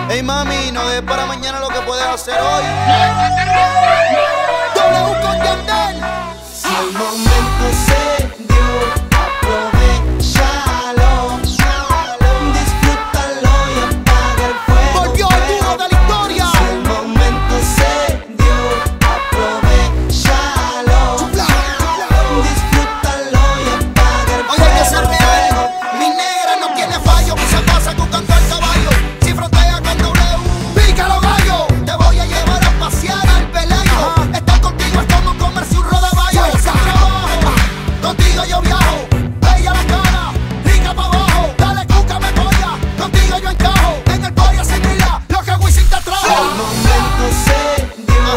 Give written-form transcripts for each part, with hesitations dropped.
Ey mami, no dejes para mañana lo que puedes hacer hoy. W con Yandel. Si el momento se dio, aprovechalo, disfrútalo y apaga el fuego. Volvió el duro de la historia. Si el momento se dio, aprovechalo, disfrútalo y apaga el fuego. Hoy hay que ser real. Mi negra no tiene fallo. Se pasa buscando al caballo. Si frontea con W, pícalo gallo. Te voy a llevar a pasear al Pelayo. Estar contigo es como comerse un rodaballo. Sin trabajo, contigo yo viajo. Bella la cara, rica pa' abajo. Dale cuca, me polla. Contigo yo encajo. En el party asimila lo que Wisin te trajo. Si el momento se dio,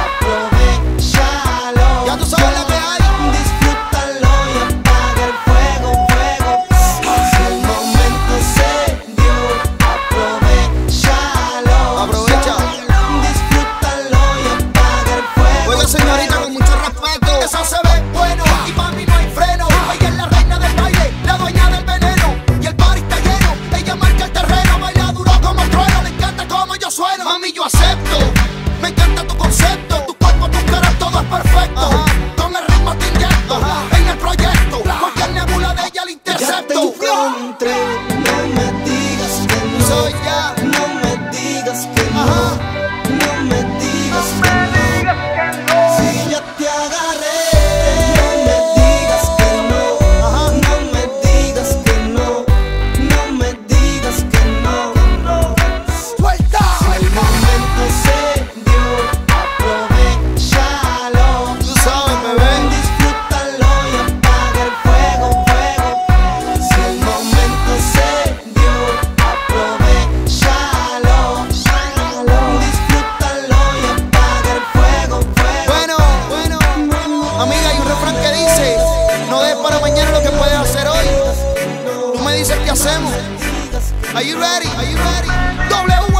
aprovechalo. Ya tú sabes lo que hay. Disfrútalo y apaga el fuego, fuego. Si el momento se dio, aprovechalo. Aprovecha. Disfrútalo y apaga el fuego. Oiga señorita, con mucho respeto. Eso se ve bueno y para mí no hay freno. Ella es la reina del baile, la dueña del veneno. Y el party está lleno, ella marca el terreno. Baila duro como trueno, le encanta como yo sueno. Mami, yo acepto, me encanta tu concepto. Tu cuerpo, tu cara, todo es perfecto. Con el ritmo te inyecto en el proyecto. Cualquier nebula de ella le Ya te intercepto. encontré, no me digas que no. Soy ya. No me digas que no. Ajá. No me digas que no. Si ya te agarré, no me digas que no. Ajá. No me digas que no. No me digas que no. Suelta. Si el momento se dio, aprovechalo. Tú sabes, bebé. Disfrútalo y apaga el fuego, fuego. Si el momento se dio, aprovechalo. Disfrútalo y apaga el fuego, fuego. Bueno, amiga, hay un refrán que dice: no dejes para mañana lo que puedes hacer hoy. Tú me dices qué hacemos. Are you ready? Are you ready? W